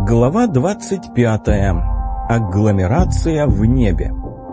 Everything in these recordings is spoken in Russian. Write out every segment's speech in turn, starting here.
Глава 25. Агломерация в небе.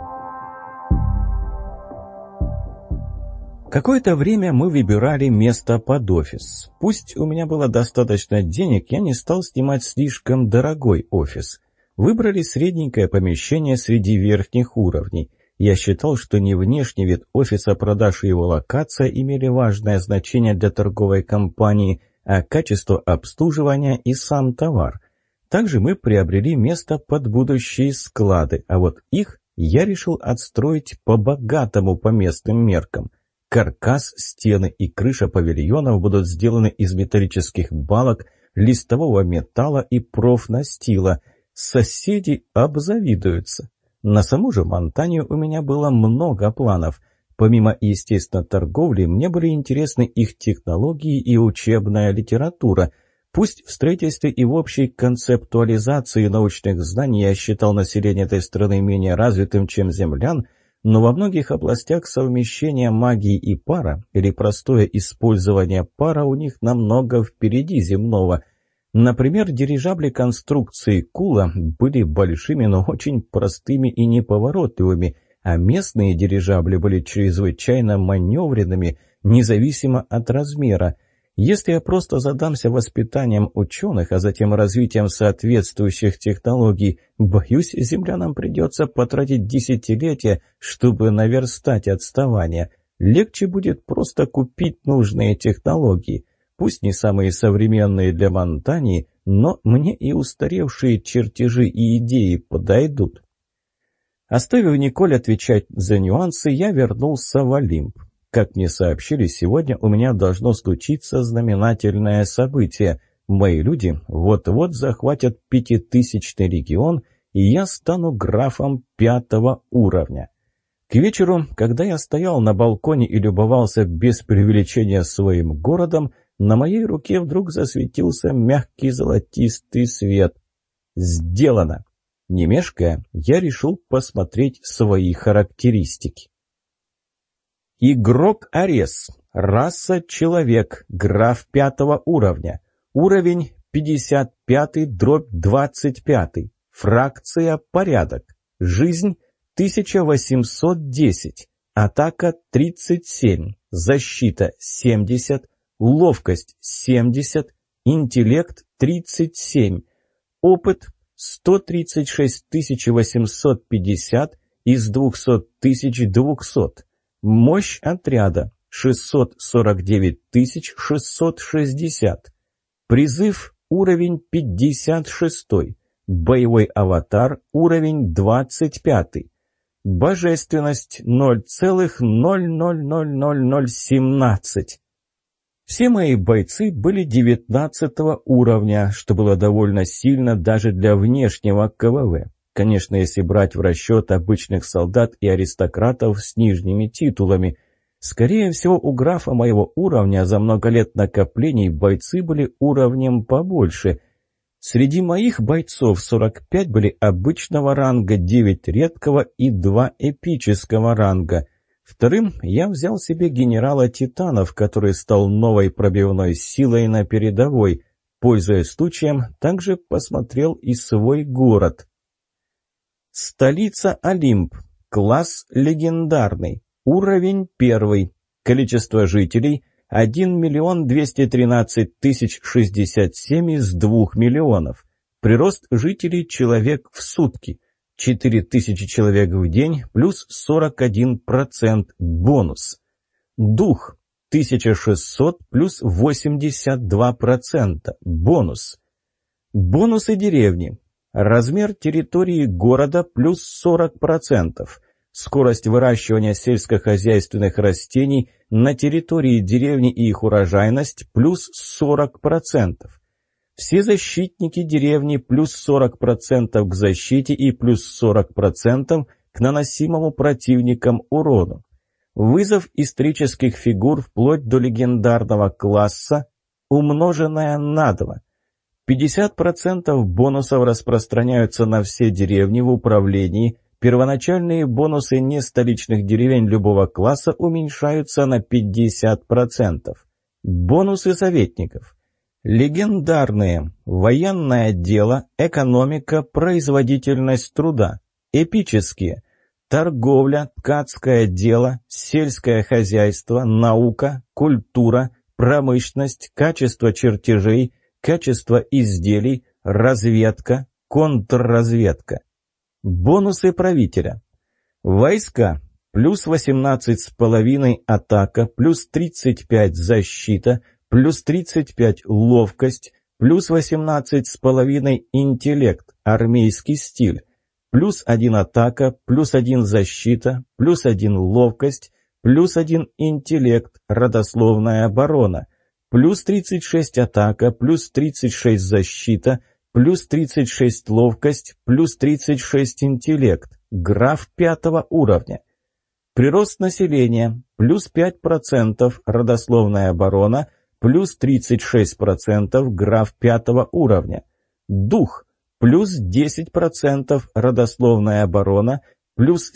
Какое-то время мы выбирали место под офис. Пусть у меня было достаточно денег, я не стал снимать слишком дорогой офис. Выбрали средненькое помещение среди верхних уровней. Я считал, что не внешний вид офиса, продаж и его локация имели важное значение для торговой компании, а качество обслуживания и сам товар. Также мы приобрели место под будущие склады, а вот их я решил отстроить по-богатому по местным меркам. Каркас, стены и крыша павильонов будут сделаны из металлических балок, листового металла и профнастила. Соседи обзавидуются. На саму же Монтанию у меня было много планов. Помимо, естественно, торговли, мне были интересны их технологии и учебная литература. Пусть в строительстве и в общей концептуализации научных знаний я считал население этой страны менее развитым, чем землян, но во многих областях совмещение магии и пара, или простое использование пара у них намного впереди земного. Например, дирижабли конструкции Кула были большими, но очень простыми и неповоротливыми, а местные дирижабли были чрезвычайно маневренными, независимо от размера. Если я просто задамся воспитанием ученых, а затем развитием соответствующих технологий, боюсь, землянам придется потратить десятилетия, чтобы наверстать отставание. Легче будет просто купить нужные технологии. Пусть не самые современные для Монтании, но мне и устаревшие чертежи и идеи подойдут. Оставив Николь отвечать за нюансы, я вернулся в Олимп. Как мне сообщили, сегодня у меня должно случиться знаменательное событие. Мои люди вот-вот захватят 5000-й регион, и я стану графом 5-го уровня. К вечеру, когда я стоял на балконе и любовался без преувеличения своим городом, на моей руке вдруг засветился мягкий золотистый свет. Сделано! Не мешкая, я решил посмотреть свои характеристики. Игрок Арес. Раса человек. Граф 5-го уровня. Уровень 55-25. Фракция порядок. Жизнь 1810. Атака 37. Защита 70. Ловкость 70. Интеллект 37. Опыт 136 850 из 200 200. Мощь отряда 649 660. Призыв уровень 56. Боевой аватар уровень 25. Божественность 0,000017. Все мои бойцы были 19 уровня, что было довольно сильно даже для внешнего КВВ. Конечно, если брать в расчет обычных солдат и аристократов с нижними титулами. Скорее всего, у графа моего уровня за много лет накоплений бойцы были уровнем побольше. Среди моих бойцов 45 были обычного ранга, 9 редкого и 2 эпического ранга. Вторым я взял себе генерала Титанов, который стал новой пробивной силой на передовой. Пользуясь случаем, также посмотрел и свой город. Столица Олимп. Класс легендарный. Уровень 1. Количество жителей 1 213 067 из 2 миллионов. Прирост жителей человек в сутки. 4000 человек в день плюс 41% бонус. Дух 1600 плюс 82% бонус. Бонусы деревни. Размер территории города плюс 40%. Скорость выращивания сельскохозяйственных растений на территории деревни и их урожайность плюс 40%. Все защитники деревни плюс 40% к защите и плюс 40% к наносимому противникам урону. Вызов исторических фигур вплоть до легендарного класса, умноженное на 2. 50% бонусов распространяются на все деревни в управлении. Первоначальные бонусы нестоличных деревень любого класса уменьшаются на 50%. Бонусы советников. Легендарные. военное дело, экономика, производительность труда. Эпические: торговля, ткацкое дело, сельское хозяйство, наука, культура, промышленность, качество чертежей, качество изделий, разведка, контрразведка. Бонусы правителя. Войска. Плюс 18,5 атака, плюс 35 защита, плюс 35 ловкость, плюс 18,5 интеллект, армейский стиль, плюс 1 атака, плюс 1 защита, плюс 1 ловкость, плюс 1 интеллект, родословная оборона, плюс 36 атака, плюс 36 защита, плюс 36 ловкость, плюс 36 интеллект, граф 5 уровня. Прирост населения плюс 5%, родословная оборона, плюс 36%, граф 5 уровня. Дух плюс 10%, родословная оборона, плюс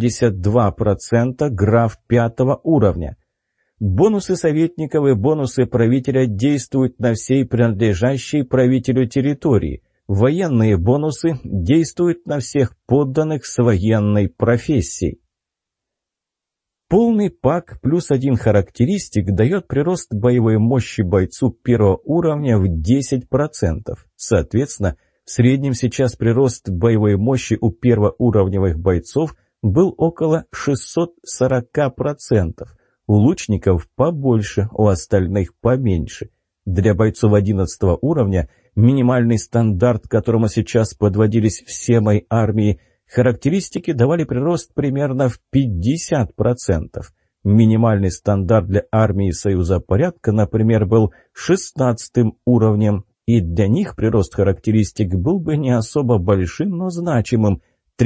72%, граф 5 уровня. Бонусы советников и бонусы правителя действуют на всей принадлежащей правителю территории. Военные бонусы действуют на всех подданных с военной профессией. Полный пак плюс 1 характеристик дает прирост боевой мощи бойцу 1 уровня в 10%. Соответственно, в среднем сейчас прирост боевой мощи у первоуровневых бойцов был около 640%. У лучников побольше, у остальных поменьше. Для бойцов 11 уровня минимальный стандарт, к которому сейчас подводились все мои армии, характеристики давали прирост примерно в 50%. Минимальный стандарт для армии Союза порядка, например, был 16 уровнем, и для них прирост характеристик был бы не особо большим, но значимым –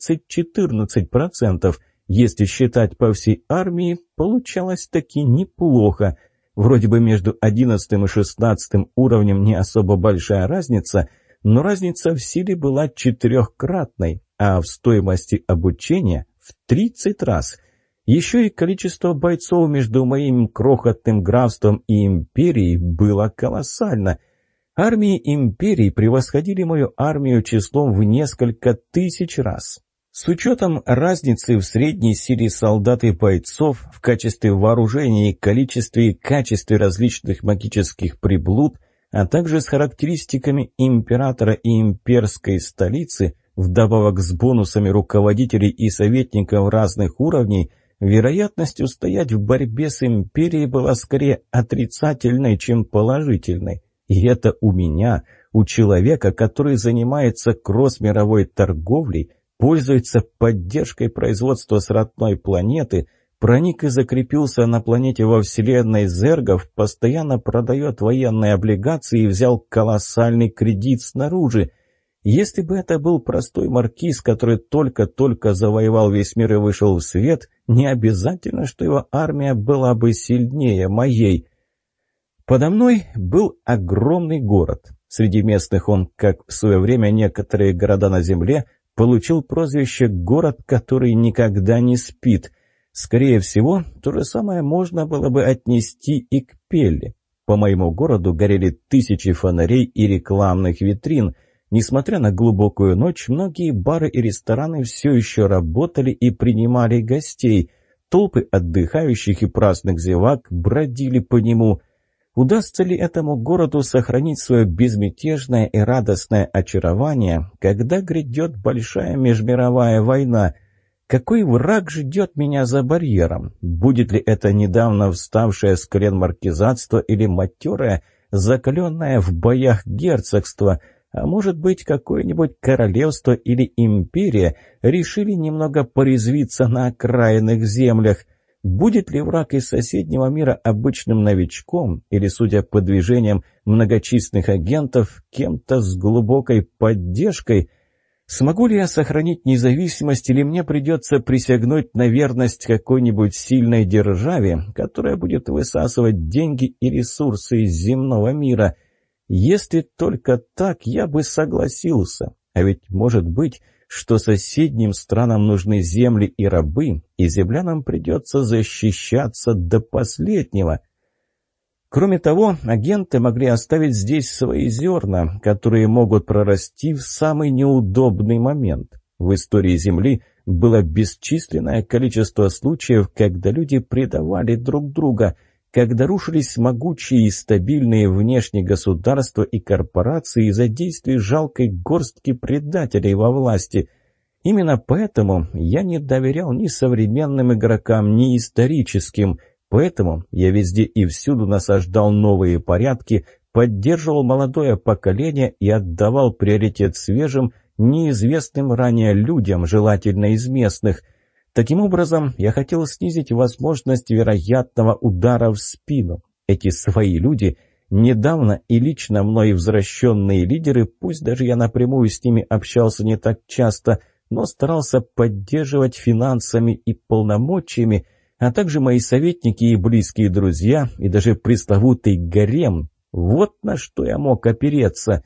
13-14%. Если считать по всей армии, получалось таки неплохо. Вроде бы между 11 и 16 уровнем не особо большая разница, но разница в силе была 4-кратной, а в стоимости обучения в 30 раз. Еще и количество бойцов между моим крохотным графством и империей было колоссально. Армии империи превосходили мою армию числом в несколько тысяч раз. С учетом разницы в средней силе солдат и бойцов, в качестве вооружения и количестве и качестве различных магических приблуд, а также с характеристиками императора и имперской столицы, вдобавок с бонусами руководителей и советников разных уровней, вероятность устоять в борьбе с империей была скорее отрицательной, чем положительной. И это у меня, у человека, который занимается кросс-мировой торговлей, пользуется поддержкой производства с родной планеты, проник и закрепился на планете во вселенной зергов, постоянно продает военные облигации и взял колоссальный кредит снаружи. Если бы это был простой маркиз, который только-только завоевал весь мир и вышел в свет, не обязательно, что его армия была бы сильнее моей. Подо мной был огромный город. Среди местных он, как в свое время некоторые города на земле, получил прозвище «город, который никогда не спит». Скорее всего, то же самое можно было бы отнести и к Пелле. По моему городу горели тысячи фонарей и рекламных витрин. Несмотря на глубокую ночь, многие бары и рестораны все еще работали и принимали гостей. Толпы отдыхающих и праздных зевак бродили по нему. Удастся ли этому городу сохранить свое безмятежное и радостное очарование, когда грядет большая межмировая война? Какой враг ждет меня за барьером? Будет ли это недавно вставшее с колен маркизатство или матерое, закаленное в боях герцогство? А может быть, какое-нибудь королевство или империя решили немного порезвиться на окраинных землях? Будет ли враг из соседнего мира обычным новичком или, судя по движениям многочисленных агентов, кем-то с глубокой поддержкой? Смогу ли я сохранить независимость или мне придется присягнуть на верность какой-нибудь сильной державе, которая будет высасывать деньги и ресурсы из земного мира? Если только так, я бы согласился. А ведь может быть, что соседним странам нужны земли и рабы, и землянам придется защищаться до последнего. Кроме того, агенты могли оставить здесь свои зерна, которые могут прорасти в самый неудобный момент. В истории Земли было бесчисленное количество случаев, когда люди предавали друг друга, когда рушились могучие и стабильные внешние государства и корпорации из-за действий жалкой горстки предателей во власти. Именно поэтому я не доверял ни современным игрокам, ни историческим. Поэтому я везде и всюду насаждал новые порядки, поддерживал молодое поколение и отдавал приоритет свежим, неизвестным ранее людям, желательно из местных. Таким образом, я хотел снизить возможность вероятного удара в спину. Эти свои люди, недавно и лично мной возвращенные лидеры, пусть даже я напрямую с ними общался не так часто, но старался поддерживать финансами и полномочиями, а также мои советники и близкие друзья, и даже пресловутый гарем. Вот на что я мог опереться.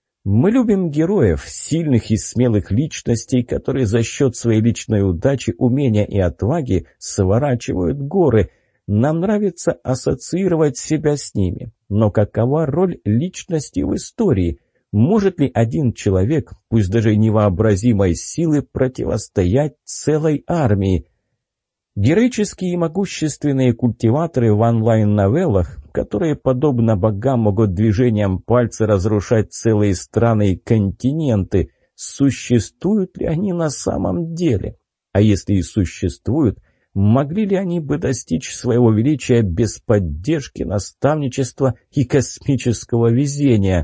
Мы любим героев, сильных и смелых личностей, которые за счет своей личной удачи, умения и отваги сворачивают горы. Нам нравится ассоциировать себя с ними. Но какова роль личности в истории? Может ли один человек, пусть даже невообразимой силы, противостоять целой армии? Героические и могущественные культиваторы в онлайн-новеллах, которые, подобно богам, могут движением пальца разрушать целые страны и континенты, существуют ли они на самом деле? А если и существуют, могли ли они бы достичь своего величия без поддержки, наставничества и космического везения?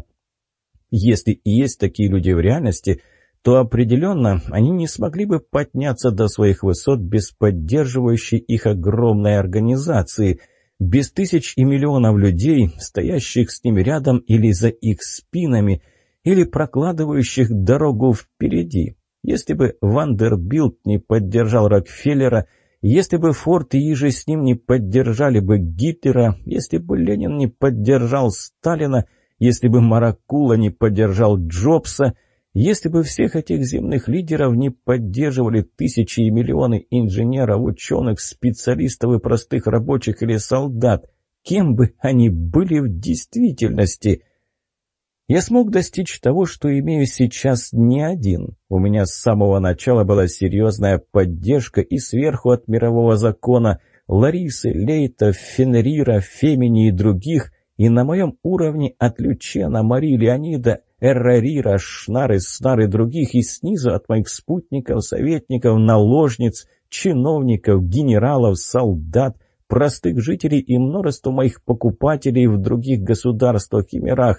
Если и есть такие люди в реальности, то определенно они не смогли бы подняться до своих высот без поддерживающей их огромной организации, без тысяч и миллионов людей, стоящих с ними рядом или за их спинами, или прокладывающих дорогу впереди. Если бы Вандербилт не поддержал Рокфеллера, если бы Форд и иже с ним не поддержали бы Гитлера, если бы Ленин не поддержал Сталина, если бы Маракула не поддержал Джобса, если бы всех этих земных лидеров не поддерживали тысячи и миллионы инженеров, ученых, специалистов и простых рабочих или солдат, кем бы они были в действительности? Я смог достичь того, что имею сейчас не один. У меня с самого начала была серьезная поддержка и сверху от мирового закона Ларисы, Лейта, Фенрира, Фемини и других, и на моем уровне от Лючена, Мари, Леонида, Эррарира, Шнары, Снары других, и снизу от моих спутников, советников, наложниц, чиновников, генералов, солдат, простых жителей и множество моих покупателей в других государствах и мирах.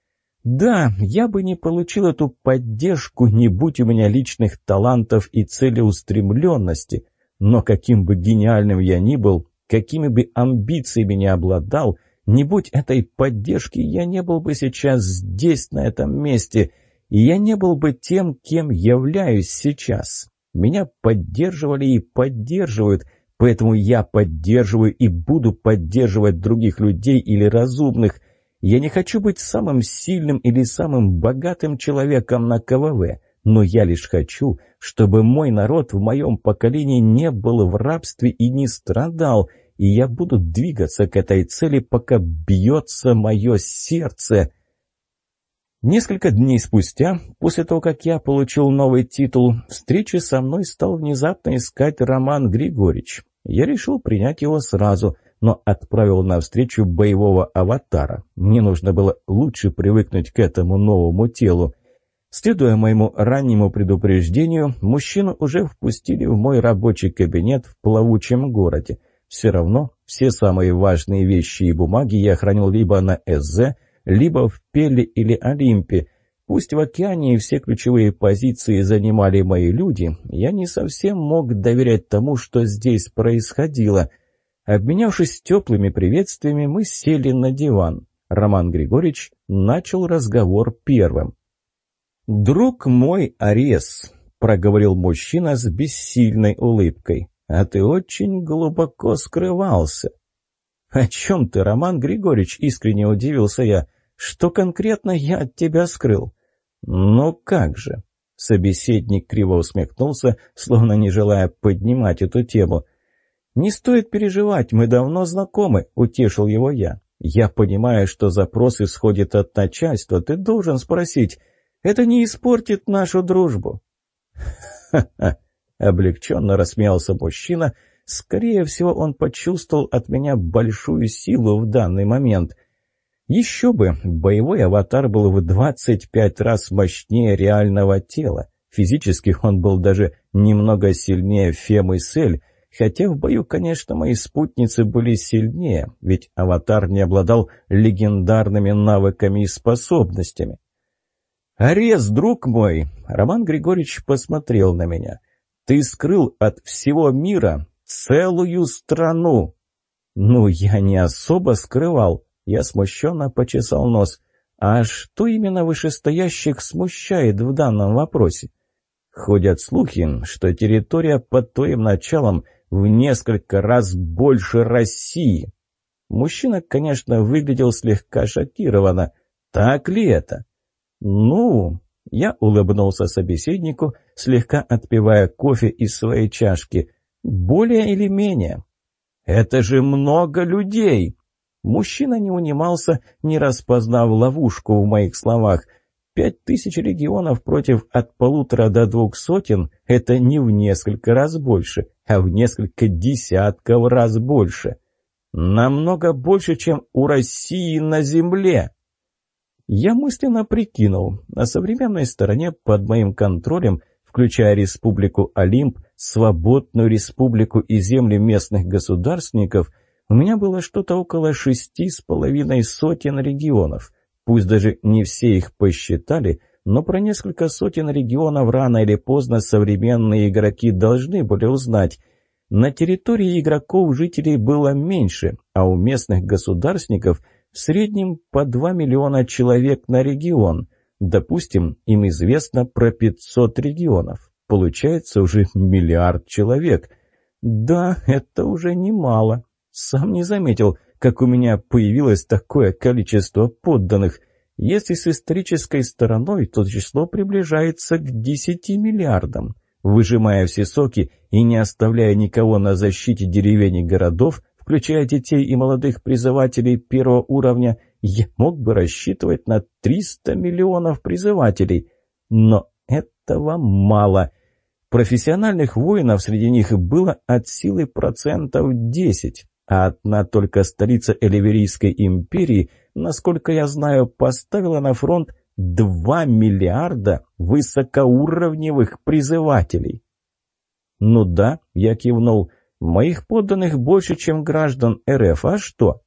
Да, я бы не получил эту поддержку, не будь у меня личных талантов и целеустремленности, но каким бы гениальным я ни был, какими бы амбициями не обладал, не будь этой поддержки, я не был бы сейчас здесь, на этом месте, и я не был бы тем, кем являюсь сейчас. Меня поддерживали и поддерживают, поэтому я поддерживаю и буду поддерживать других людей или разумных. Я не хочу быть самым сильным или самым богатым человеком на КВВ, но я лишь хочу, чтобы мой народ в моем поколении не был в рабстве и не страдал, и я буду двигаться к этой цели, пока бьется мое сердце. Несколько дней спустя, после того, как я получил новый титул, встречи со мной стал внезапно искать Роман Григорьевич. Я решил принять его сразу, но отправил навстречу боевого аватара. Мне нужно было лучше привыкнуть к этому новому телу. Следуя моему раннему предупреждению, мужчину уже впустили в мой рабочий кабинет в плавучем городе. Все равно все самые важные вещи и бумаги я хранил либо на ЭЗ, либо в Пеле или Олимпе. Пусть в океане все ключевые позиции занимали мои люди, я не совсем мог доверять тому, что здесь происходило. Обменявшись теплыми приветствиями, мы сели на диван. Роман Григорьевич начал разговор первым. «Друг мой, Арес», — проговорил мужчина с бессильной улыбкой, — «а ты очень глубоко скрывался». «О чем ты, Роман Григорьевич?» — искренне удивился я. «Что конкретно я от тебя скрыл?» «Ну как же?» — собеседник криво усмехнулся, словно не желая поднимать эту тему. «Не стоит переживать, мы давно знакомы», — утешил его я. Я понимаю, что запрос исходит от начальства. Ты должен спросить. Это не испортит нашу дружбу». «Ха-ха!» — облегченно рассмеялся мужчина. Скорее всего, он почувствовал от меня большую силу в данный момент. Еще бы, боевой аватар был в 25 раз мощнее реального тела. Физически он был даже немного сильнее Фемы Сель, хотя в бою, конечно, мои спутницы были сильнее, ведь аватар не обладал легендарными навыками и способностями. «Арес, друг мой!» — Роман Григорьевич посмотрел на меня. «Ты скрыл от всего мира целую страну!» «Ну, я не особо скрывал», — я смущенно почесал нос. «А что именно вышестоящих смущает в данном вопросе?» «Ходят слухи, что территория под твоим началом в несколько раз больше России». Мужчина, конечно, выглядел слегка шокированно. «Так ли это?» «Ну...» — я улыбнулся собеседнику, слегка отпивая кофе из своей чашки. «Более или менее». «Это же много людей!» Мужчина не унимался, не распознав ловушку в моих словах. 5000 регионов против от 1,5 до 200 — это не в несколько раз больше, а в несколько десятков раз больше. Намного больше, чем у России на земле. Я мысленно прикинул, на современной стороне под моим контролем, включая Республику Олимп, Свободную Республику и земли местных государственников, у меня было что-то около 6,5 сотен регионов. Пусть даже не все их посчитали, но про несколько сотен регионов рано или поздно современные игроки должны были узнать. На территории игроков жителей было меньше, а у местных государственников в среднем по 2 миллиона человек на регион. Допустим, им известно про 500 регионов. Получается уже 1 миллиард человек. Да, это уже немало. Сам не заметил, как у меня появилось такое количество подданных. Если с исторической стороной, то число приближается к 10 миллиардам. Выжимая все соки и не оставляя никого на защите деревень и городов, включая детей и молодых призывателей первого уровня, я мог бы рассчитывать на 300 миллионов призывателей. Но этого мало. Профессиональных воинов среди них было от силы 10%, а одна только столица Эливерийской империи, насколько я знаю, поставила на фронт 2 миллиарда высокоуровневых призывателей. «Ну да», — я кивнул, — «моих подданных больше, чем граждан РФ, а что?»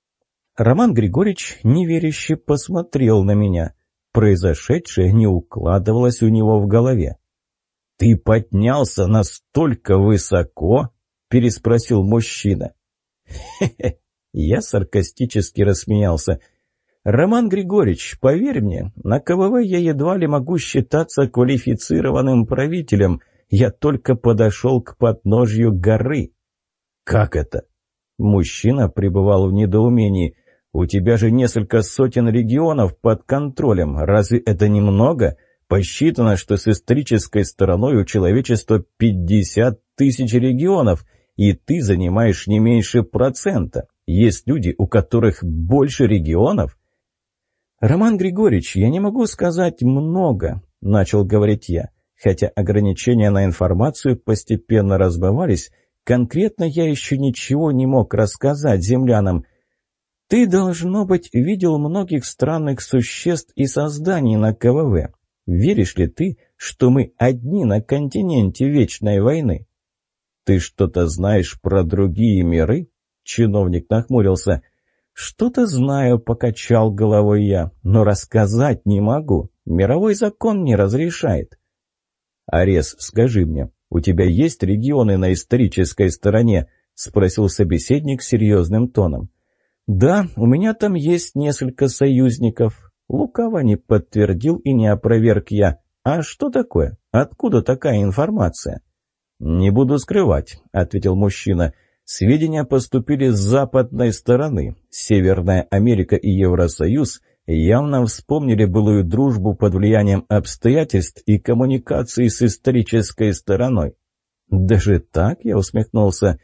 Роман Григорьевич неверяще посмотрел на меня. Произошедшее не укладывалось у него в голове. «Ты поднялся настолько высоко?» — переспросил мужчина. «Хе-хе», — я саркастически рассмеялся. «Роман Григорьевич, поверь мне, на КВВ я едва ли могу считаться квалифицированным правителем. Я только подошел к подножью горы». «Как это?» Мужчина пребывал в недоумении. «У тебя же несколько сотен регионов под контролем. Разве это немного? Посчитано, что с исторической стороной у человечества 50 тысяч регионов, и ты занимаешь не меньше процента. Есть люди, у которых больше регионов». «Роман Григорьевич, я не могу сказать много», — начал говорить я. Хотя ограничения на информацию постепенно разбивались, конкретно я еще ничего не мог рассказать землянам. «Ты, должно быть, видел многих странных существ и созданий на КВВ. Веришь ли ты, что мы одни на континенте Вечной войны?» «Ты что-то знаешь про другие миры?» Чиновник нахмурился. «Что-то знаю», — покачал головой я, — «но рассказать не могу. Мировой закон не разрешает». «Арес, скажи мне, у тебя есть регионы на исторической стороне?» — спросил собеседник серьезным тоном. «Да, у меня там есть несколько союзников». Лукаво не подтвердил и не опроверг я. «А что такое? Откуда такая информация?» «Не буду скрывать», — ответил мужчина. «Сведения поступили с западной стороны. Северная Америка и Евросоюз явно вспомнили былую дружбу под влиянием обстоятельств и коммуникации с исторической стороной». «Даже так?» — я усмехнулся.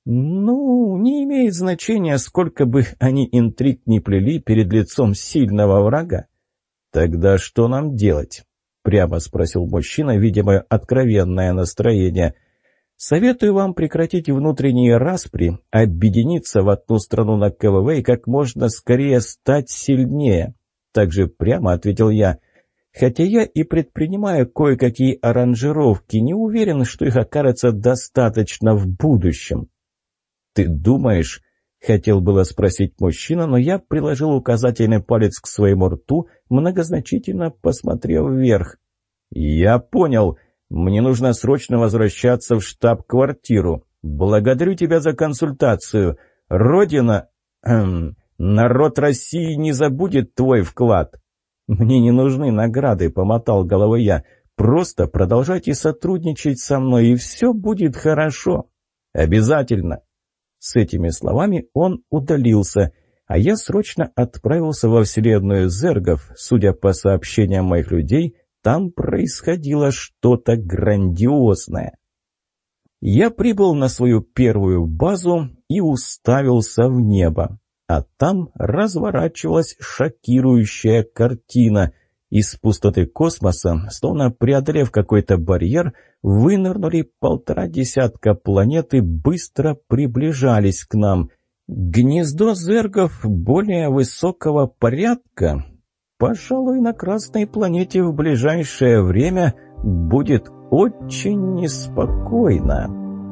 «Ну, не имеет значения, сколько бы они интриг не плели перед лицом сильного врага». «Тогда что нам делать?» — прямо спросил мужчина, видя мое откровенное настроение. «Советую вам прекратить внутренние распри, объединиться в одну страну на КВВ и как можно скорее стать сильнее». Также прямо ответил я. «Хотя я и предпринимаю кое-какие аранжировки, не уверен, что их окажется достаточно в будущем». «Ты думаешь?» — хотел было спросить мужчина, но я приложил указательный палец к своему рту, многозначительно посмотрев вверх. «Я понял. Мне нужно срочно возвращаться в штаб-квартиру. Благодарю тебя за консультацию. Родина... народ России не забудет твой вклад». «Мне не нужны награды», — помотал головой я. «Просто продолжайте сотрудничать со мной, и все будет хорошо». «Обязательно». С этими словами он удалился, а я срочно отправился во вселенную зергов. Судя по сообщениям моих людей, там происходило что-то грандиозное. Я прибыл на свою первую базу и уставился в небо. А там разворачивалась шокирующая картина. Из пустоты космоса, словно преодолев какой-то барьер, вынырнули 1,5 десятка планет и быстро приближались к нам. Гнездо зергов более высокого порядка. Пожалуй, на Красной планете в ближайшее время будет очень неспокойно.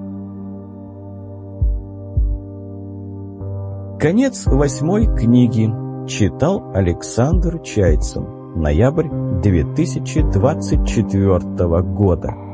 Конец 8 книги. Читал Александр Чайцин. Ноябрь 2024 года.